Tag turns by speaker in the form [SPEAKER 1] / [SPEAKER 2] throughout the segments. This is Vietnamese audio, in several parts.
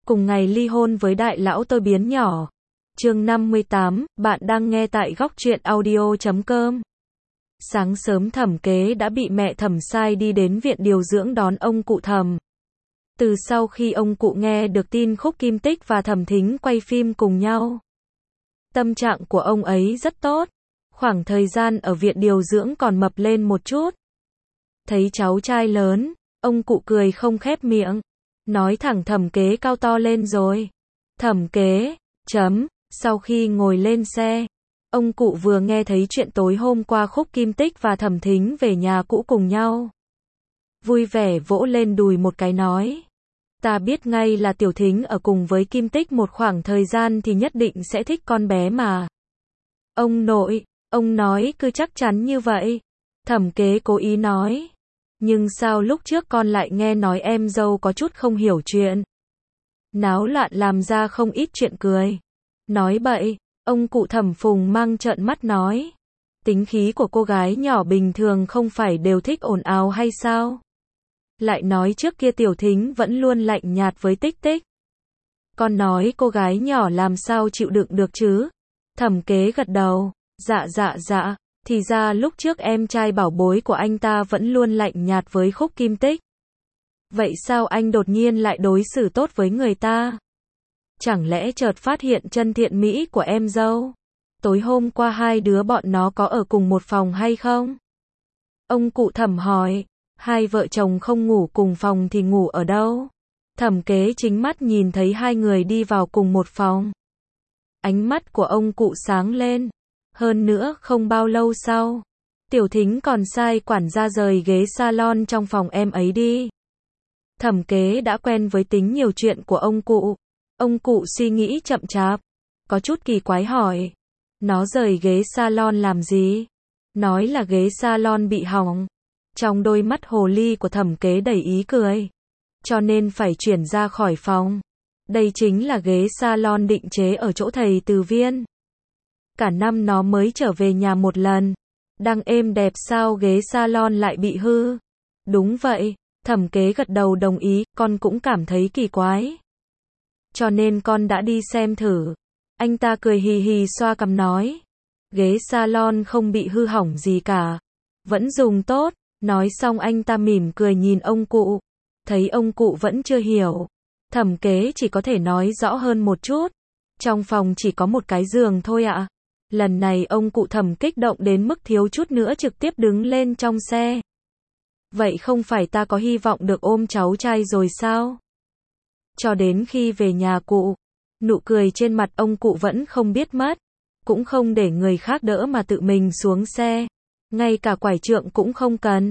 [SPEAKER 1] cùng ngày ly hôn với đại lão tôi biến nhỏ. Chương 58, bạn đang nghe tại góc truyện audio.com. Sáng sớm Thẩm Kế đã bị mẹ Thẩm sai đi đến viện điều dưỡng đón ông cụ Thẩm. Từ sau khi ông cụ nghe được tin Khúc Kim Tích và Thẩm Thính quay phim cùng nhau, tâm trạng của ông ấy rất tốt. Khoảng thời gian ở viện điều dưỡng còn mập lên một chút. Thấy cháu trai lớn, ông cụ cười không khép miệng, nói thẳng Thẩm Kế cao to lên rồi. Thẩm Kế, sau khi ngồi lên xe, ông cụ vừa nghe thấy chuyện tối hôm qua Khúc Kim Tích và Thẩm Thính về nhà cũ cùng nhau. Vui vẻ vỗ lên đùi một cái nói. Ta biết ngay là Tiểu Thính ở cùng với Kim Tích một khoảng thời gian thì nhất định sẽ thích con bé mà. Ông nội, ông nói cứ chắc chắn như vậy. Thẩm Kế cố ý nói. Nhưng sao lúc trước con lại nghe nói em dâu có chút không hiểu chuyện. Náo loạn làm ra không ít chuyện cười. Nói bậy, ông cụ Thẩm Phùng mang trợn mắt nói. Tính khí của cô gái nhỏ bình thường không phải đều thích ồn ào hay sao? Lại nói trước kia Tiểu Thính vẫn luôn lạnh nhạt với Tích Tích. Con nói cô gái nhỏ làm sao chịu đựng được chứ? Thẩm Kế gật đầu, dạ, thì ra lúc trước em trai bảo bối của anh ta vẫn luôn lạnh nhạt với Khúc Kim Tích. Vậy sao anh đột nhiên lại đối xử tốt với người ta? Chẳng lẽ chợt phát hiện chân thiện mỹ của em dâu? Tối hôm qua hai đứa bọn nó có ở cùng một phòng hay không? Ông cụ Thẩm hỏi, hai vợ chồng không ngủ cùng phòng thì ngủ ở đâu? Thẩm Kế chính mắt nhìn thấy hai người đi vào cùng một phòng. Ánh mắt của ông cụ sáng lên. Hơn nữa không bao lâu sau, Tiểu Thính còn sai quản gia rời ghế salon trong phòng em ấy đi. Thẩm Kế đã quen với tính nhiều chuyện của ông cụ. Ông cụ suy nghĩ chậm chạp, có chút kỳ quái hỏi. Nó rời ghế salon làm gì? Nói là ghế salon bị hỏng. Trong đôi mắt hồ ly của Thẩm Kế đầy ý cười. Cho nên phải chuyển ra khỏi phòng. Đây chính là ghế salon định chế ở chỗ thầy Từ Viên. Cả năm nó mới trở về nhà một lần. Đang êm đẹp sao ghế salon lại bị hư? Đúng vậy, Thẩm Kế gật đầu đồng ý, con cũng cảm thấy kỳ quái. Cho nên con đã đi xem thử. Anh ta cười hì hì xoa cằm nói. Ghế salon không bị hư hỏng gì cả. Vẫn dùng tốt. Nói xong anh ta mỉm cười nhìn ông cụ. Thấy ông cụ vẫn chưa hiểu. Thẩm Kế chỉ có thể nói rõ hơn một chút. Trong phòng chỉ có một cái giường thôi ạ. Lần này ông cụ Thẩm kích động đến mức thiếu chút nữa trực tiếp đứng lên trong xe. Vậy không phải ta có hy vọng được ôm cháu trai rồi sao? Cho đến khi về nhà cụ, nụ cười trên mặt ông cụ vẫn không biết mất. Cũng không để người khác đỡ mà tự mình xuống xe. Ngay cả quải trượng cũng không cần.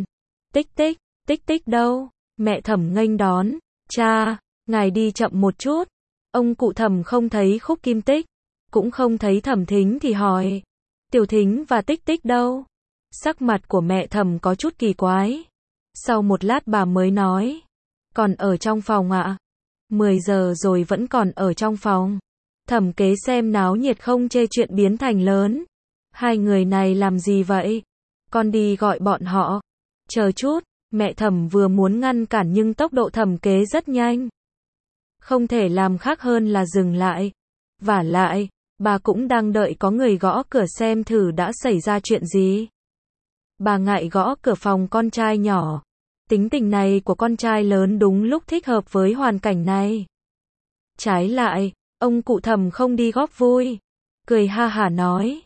[SPEAKER 1] Tích tích đâu? Mẹ Thẩm nghênh đón. Cha, ngài đi chậm một chút. Ông cụ Thẩm không thấy Khúc Kim Tích, cũng không thấy Thẩm Thính thì hỏi. Tiểu Thính và Tích Tích đâu? Sắc mặt của mẹ Thẩm có chút kỳ quái. Sau một lát bà mới nói. Còn ở trong phòng ạ. 10 giờ rồi vẫn còn ở trong phòng. Thẩm Kế xem náo nhiệt không chê chuyện biến thành lớn. Hai người này làm gì vậy? Con đi gọi bọn họ. Chờ chút, mẹ Thẩm vừa muốn ngăn cản nhưng tốc độ Thẩm Kế rất nhanh. Không thể làm khác hơn là dừng lại. Vả lại, bà cũng đang đợi có người gõ cửa xem thử đã xảy ra chuyện gì. Bà ngại gõ cửa phòng con trai nhỏ. Tính tình này của con trai lớn đúng lúc thích hợp với hoàn cảnh này. Trái lại, ông cụ Thẩm không đi góp vui. Cười ha hả nói.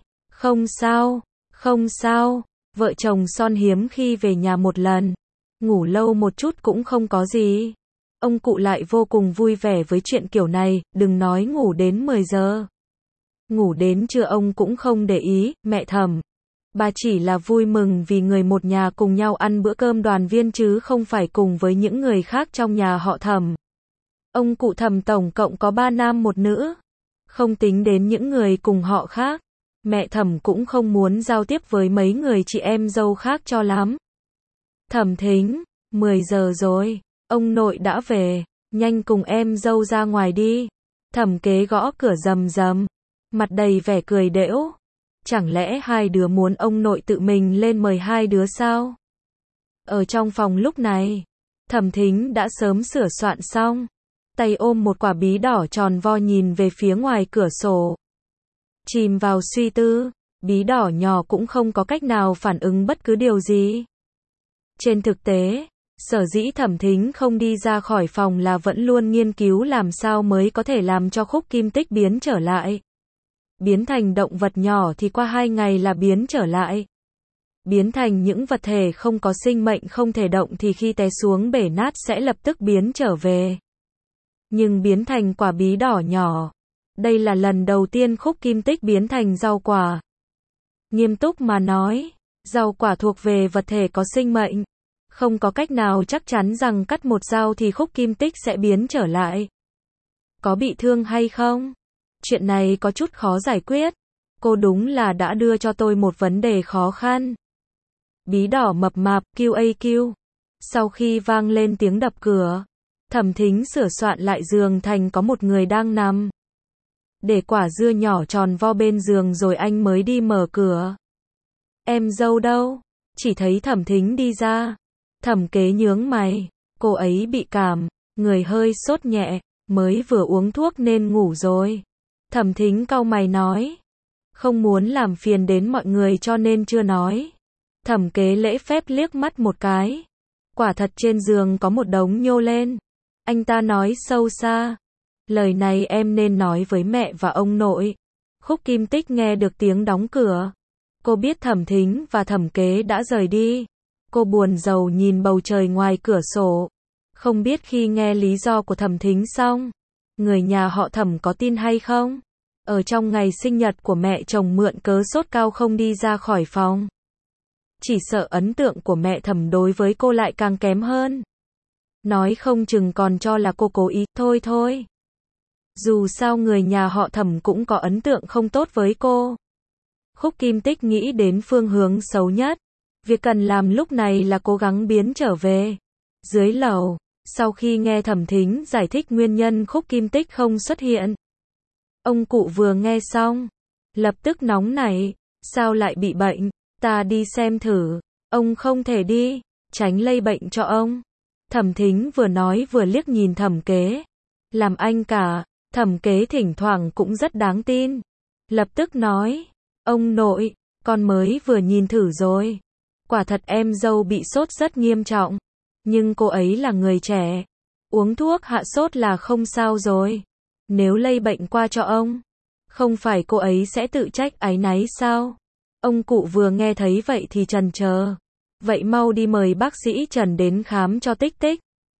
[SPEAKER 1] Không sao. Vợ chồng son hiếm khi về nhà một lần. Ngủ lâu một chút cũng không có gì. Ông cụ lại vô cùng vui vẻ với chuyện kiểu này, đừng nói ngủ đến 10 giờ. Ngủ đến trưa ông cũng không để ý, mẹ Thẩm. Bà chỉ là vui mừng vì người một nhà cùng nhau ăn bữa cơm đoàn viên chứ không phải cùng với những người khác trong nhà họ Thẩm. Ông cụ Thẩm tổng cộng có 3 nam một nữ. Không tính đến những người cùng họ khác. Mẹ Thẩm cũng không muốn giao tiếp với mấy người chị em dâu khác cho lắm. Thẩm Thính, 10 giờ rồi, ông nội đã về, nhanh cùng em dâu ra ngoài đi. Thẩm Kế gõ cửa rầm rầm, mặt đầy vẻ cười đễu. Chẳng lẽ hai đứa muốn ông nội tự mình lên mời hai đứa sao? Ở trong phòng lúc này, Thẩm Thính đã sớm sửa soạn xong. tay ôm một quả bí đỏ tròn vo nhìn về phía ngoài cửa sổ. Chìm vào suy tư, bí đỏ nhỏ cũng không có cách nào phản ứng bất cứ điều gì. Trên thực tế, sở dĩ Thẩm Thính không đi ra khỏi phòng là vẫn luôn nghiên cứu làm sao mới có thể làm cho Khúc Kim Tích biến trở lại. Biến thành động vật nhỏ thì qua 2 ngày là biến trở lại. Biến thành những vật thể không có sinh mệnh không thể động thì khi té xuống bể nát sẽ lập tức biến trở về. Nhưng biến thành quả bí đỏ nhỏ, đây là lần đầu tiên Khúc Kim Tích biến thành rau quả. Nghiêm túc mà nói, rau quả thuộc về vật thể có sinh mệnh. Không có cách nào chắc chắn rằng cắt một dao thì Khúc Kim Tích sẽ biến trở lại. Có bị thương hay không? Chuyện này có chút khó giải quyết. Cô đúng là đã đưa cho tôi một vấn đề khó khăn. Bí đỏ mập mạp, QAQ. Sau khi vang lên tiếng đập cửa, Thẩm Thính sửa soạn lại giường thành có một người đang nằm. Để quả dưa nhỏ tròn vo bên giường rồi anh mới đi mở cửa. Em dâu đâu? Chỉ thấy Thẩm Thính đi ra. Thẩm Kế nhướng mày, cô ấy bị cảm, người hơi sốt nhẹ, mới vừa uống thuốc nên ngủ rồi. Thẩm Thính cau mày nói, không muốn làm phiền đến mọi người cho nên chưa nói. Thẩm Kế lễ phép liếc mắt một cái. Quả thật trên giường có một đống nhô lên. Anh ta nói sâu xa, lời này em nên nói với mẹ và ông nội. Khúc Kim Tích nghe được tiếng đóng cửa. Cô biết Thẩm Thính và Thẩm Kế đã rời đi. Cô buồn rầu nhìn bầu trời ngoài cửa sổ. Không biết khi nghe lý do của Thẩm Thính xong, người nhà họ Thẩm có tin hay không? Ở trong ngày sinh nhật của mẹ chồng mượn cớ sốt cao không đi ra khỏi phòng. Chỉ sợ ấn tượng của mẹ Thẩm đối với cô lại càng kém hơn. Nói không chừng còn cho là cô cố ý, thôi. Dù sao người nhà họ Thẩm cũng có ấn tượng không tốt với cô. Khúc Kim Tích nghĩ đến phương hướng xấu nhất. Việc cần làm lúc này là cố gắng biến trở về. Dưới lầu, sau khi nghe Thẩm Thính giải thích nguyên nhân Khúc Kim Tích không xuất hiện, ông cụ vừa nghe xong, lập tức nóng nảy, sao lại bị bệnh, ta đi xem thử. Ông không thể đi, tránh lây bệnh cho ông. Thẩm Thính vừa nói vừa liếc nhìn Thẩm Kế. Làm anh cả, Thẩm Kế thỉnh thoảng cũng rất đáng tin. Lập tức nói, ông nội, con mới vừa nhìn thử rồi. Quả thật em dâu bị sốt rất nghiêm trọng. Nhưng cô ấy là người trẻ. Uống thuốc hạ sốt là không sao rồi. Nếu lây bệnh qua cho ông, không phải cô ấy sẽ tự trách áy náy sao? Ông cụ vừa nghe thấy vậy thì chần chờ. Vậy mau đi mời bác sĩ Trần đến khám cho Tích Tích.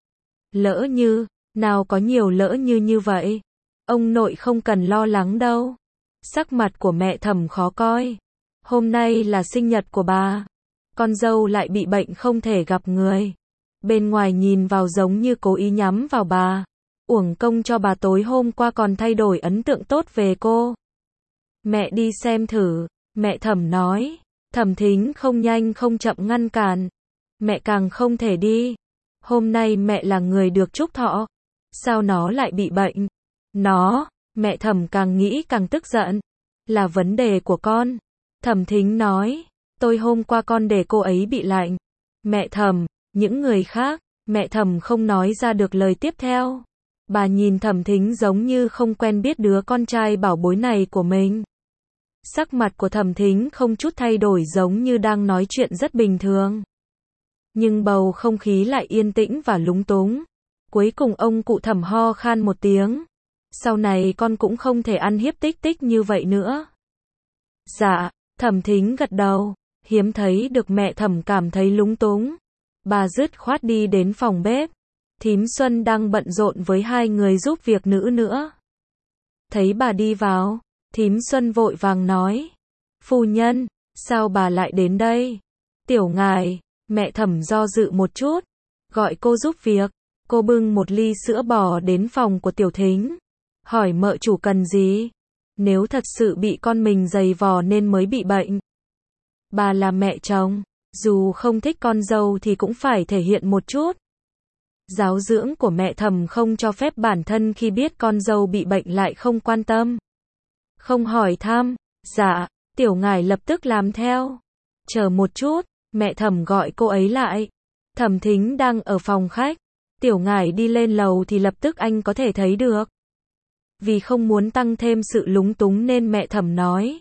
[SPEAKER 1] Lỡ như, nào có nhiều lỡ như vậy. Ông nội không cần lo lắng đâu. Sắc mặt của mẹ Thẩm khó coi. Hôm nay là sinh nhật của bà. Con dâu lại bị bệnh không thể gặp người. Bên ngoài nhìn vào giống như cố ý nhắm vào bà. Uổng công cho bà tối hôm qua còn thay đổi ấn tượng tốt về cô. Mẹ đi xem thử, mẹ Thẩm nói. Thẩm Thính không nhanh không chậm ngăn cản. Mẹ càng không thể đi. Hôm nay mẹ là người được chúc thọ. Sao nó lại bị bệnh? Mẹ Thẩm càng nghĩ càng tức giận. Là vấn đề của con. Thẩm Thính nói. Tôi hôm qua con để cô ấy bị lạnh. Mẹ Thẩm, những người khác, mẹ Thẩm không nói ra được lời tiếp theo. Bà nhìn Thẩm Thính giống như không quen biết đứa con trai bảo bối này của mình. Sắc mặt của Thẩm Thính không chút thay đổi giống như đang nói chuyện rất bình thường. Nhưng bầu không khí lại yên tĩnh và lúng túng. Cuối cùng ông cụ Thẩm ho khan một tiếng. Sau này con cũng không thể ăn hiếp Tích Tích như vậy nữa. Dạ, Thẩm Thính gật đầu. Hiếm thấy được mẹ Thẩm cảm thấy lúng túng. Bà dứt khoát đi đến phòng bếp. Thím Xuân đang bận rộn với 2 người giúp việc nữ nữa. Thấy bà đi vào, Thím Xuân vội vàng nói. Phu nhân, sao bà lại đến đây? Tiểu ngài, mẹ Thẩm do dự một chút. Gọi cô giúp việc. Cô bưng một ly sữa bò đến phòng của Tiểu Thính. Hỏi mợ chủ cần gì? Nếu thật sự bị con mình giày vò nên mới bị bệnh. Bà là mẹ chồng, dù không thích con dâu thì cũng phải thể hiện một chút. Giáo dưỡng của mẹ Thẩm không cho phép bản thân khi biết con dâu bị bệnh lại không quan tâm. Không hỏi thăm. Dạ, tiểu ngài lập tức làm theo. Chờ một chút, mẹ Thẩm gọi cô ấy lại. Thẩm Thính đang ở phòng khách. Tiểu Ngải đi lên lầu thì lập tức anh có thể thấy được. Vì không muốn tăng thêm sự lúng túng nên mẹ Thẩm nói.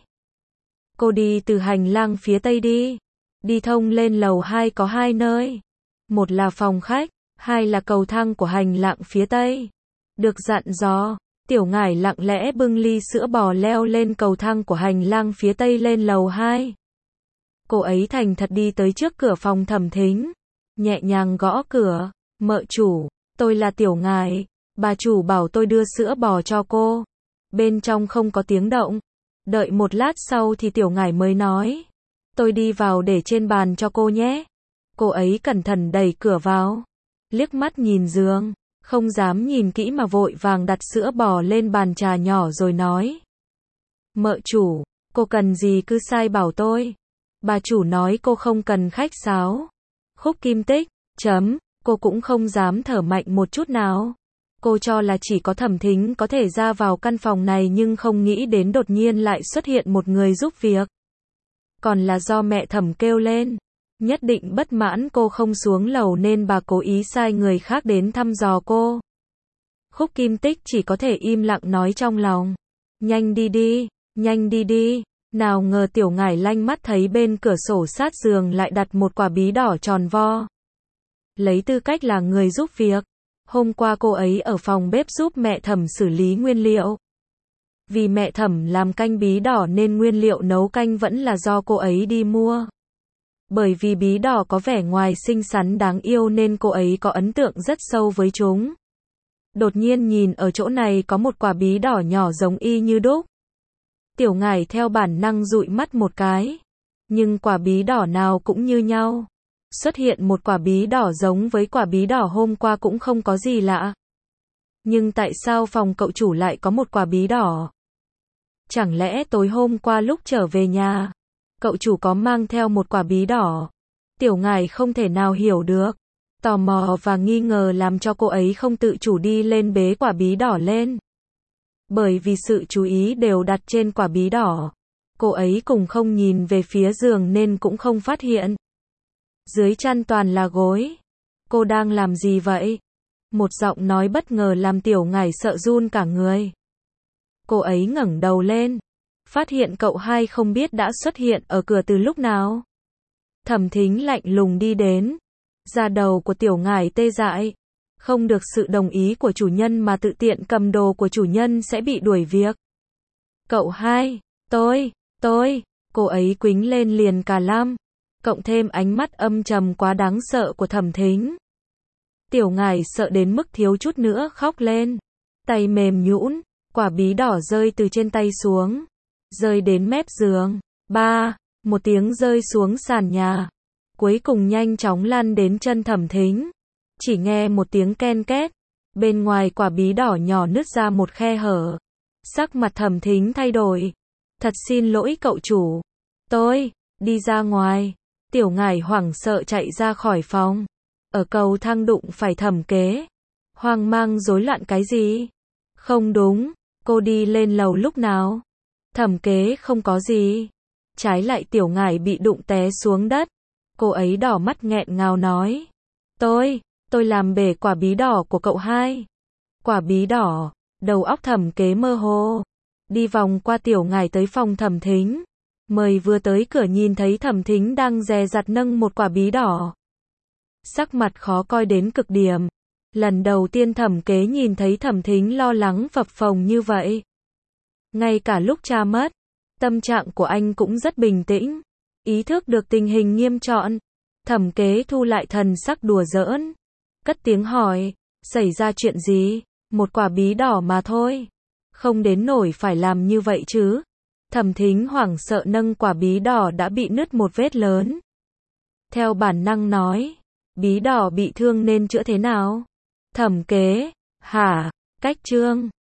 [SPEAKER 1] Cô đi từ hành lang phía tây đi. Đi thông lên lầu 2 có 2 nơi. Một là phòng khách, 2 là cầu thang của hành lang phía tây. Được dặn dò, Tiểu Ngải lặng lẽ bưng ly sữa bò leo lên cầu thang của hành lang phía tây lên lầu 2. Cô ấy thành thật đi tới trước cửa phòng Thẩm Thính, nhẹ nhàng gõ cửa. Mợ chủ, tôi là Tiểu Ngải, bà chủ bảo tôi đưa sữa bò cho cô. Bên trong không có tiếng động. Đợi một lát sau thì Tiểu Ngải mới nói. Tôi đi vào để trên bàn cho cô nhé. Cô ấy cẩn thận đẩy cửa vào. Liếc mắt nhìn giường, không dám nhìn kỹ mà vội vàng đặt sữa bò lên bàn trà nhỏ rồi nói. Mợ chủ, cô cần gì cứ sai bảo tôi. Bà chủ nói cô không cần khách sáo. Khúc Kim Tích, cô cũng không dám thở mạnh một chút nào. Cô cho là chỉ có Thẩm Thính có thể ra vào căn phòng này nhưng không nghĩ đến đột nhiên lại xuất hiện một người giúp việc. Còn là do mẹ Thẩm kêu lên. Nhất định bất mãn cô không xuống lầu nên bà cố ý sai người khác đến thăm dò cô. Khúc Kim Tích chỉ có thể im lặng nói trong lòng. Nhanh đi đi, nhanh đi đi. Nào ngờ Tiểu Ngải lanh mắt thấy bên cửa sổ sát giường lại đặt một quả bí đỏ tròn vo. Lấy tư cách là người giúp việc. Hôm qua cô ấy ở phòng bếp giúp mẹ Thẩm xử lý nguyên liệu. Vì mẹ Thẩm làm canh bí đỏ nên nguyên liệu nấu canh vẫn là do cô ấy đi mua. Bởi vì bí đỏ có vẻ ngoài xinh xắn đáng yêu nên cô ấy có ấn tượng rất sâu với chúng. Đột nhiên nhìn ở chỗ này có một quả bí đỏ nhỏ giống y như đúc. Tiểu Ngải theo bản năng dụi mắt một cái. Nhưng quả bí đỏ nào cũng như nhau. Xuất hiện một quả bí đỏ giống với quả bí đỏ hôm qua cũng không có gì lạ. Nhưng tại sao phòng cậu chủ lại có một quả bí đỏ? Chẳng lẽ tối hôm qua lúc trở về nhà, cậu chủ có mang theo một quả bí đỏ? Tiểu Ngải không thể nào hiểu được. Tò mò và nghi ngờ làm cho cô ấy không tự chủ đi lên bế quả bí đỏ lên. Bởi vì sự chú ý đều đặt trên quả bí đỏ. Cô ấy cũng không nhìn về phía giường nên cũng không phát hiện. Dưới chăn toàn là gối. Cô đang làm gì vậy? Một giọng nói bất ngờ làm Tiểu Ngải sợ run cả người. Cô ấy ngẩng đầu lên. Phát hiện cậu hai không biết đã xuất hiện ở cửa từ lúc nào. Thẩm Thính lạnh lùng đi đến. Da đầu của Tiểu Ngải tê dại. Không được sự đồng ý của chủ nhân mà tự tiện cầm đồ của chủ nhân sẽ bị đuổi việc. Cậu hai, tôi, cô ấy quýnh lên liền cả lăm. Cộng thêm ánh mắt âm trầm quá đáng sợ của Thẩm Thính. Tiểu Ngải sợ đến mức thiếu chút nữa khóc lên. Tay mềm nhũn, quả bí đỏ rơi từ trên tay xuống. Rơi đến mép giường. Một tiếng rơi xuống sàn nhà. Cuối cùng nhanh chóng lăn đến chân Thẩm Thính. Chỉ nghe một tiếng ken két. Bên ngoài quả bí đỏ nhỏ nứt ra một khe hở. Sắc mặt Thẩm Thính thay đổi. Thật xin lỗi cậu chủ. Tôi, đi ra ngoài. Tiểu Ngải hoảng sợ chạy ra khỏi phòng. Ở cầu thang đụng phải Thẩm Kế. Hoang mang rối loạn cái gì? Không đúng, cô đi lên lầu lúc nào? Thẩm Kế không có gì. Trái lại Tiểu Ngải bị đụng té xuống đất. Cô ấy đỏ mắt nghẹn ngào nói. Tôi làm bể quả bí đỏ của cậu hai. Quả bí đỏ, đầu óc Thẩm Kế mơ hồ. Đi vòng qua Tiểu Ngải tới phòng Thẩm Thính. Mời vừa tới cửa nhìn thấy Thẩm Thính đang dè dặt nâng một quả bí đỏ. Sắc mặt khó coi đến cực điểm. Lần đầu tiên Thẩm Kế nhìn thấy Thẩm Thính lo lắng phập phồng như vậy. Ngay cả lúc cha mất, tâm trạng của anh cũng rất bình tĩnh. Ý thức được tình hình nghiêm trọng. Thẩm Kế thu lại thần sắc đùa giỡn. Cất tiếng hỏi, xảy ra chuyện gì? Một quả bí đỏ mà thôi. Không đến nổi phải làm như vậy chứ. Thẩm Thính hoảng sợ nâng quả bí đỏ đã bị nứt một vết lớn. Theo bản năng nói, bí đỏ bị thương nên chữa thế nào? Thẩm Kế, hả? Cách trương.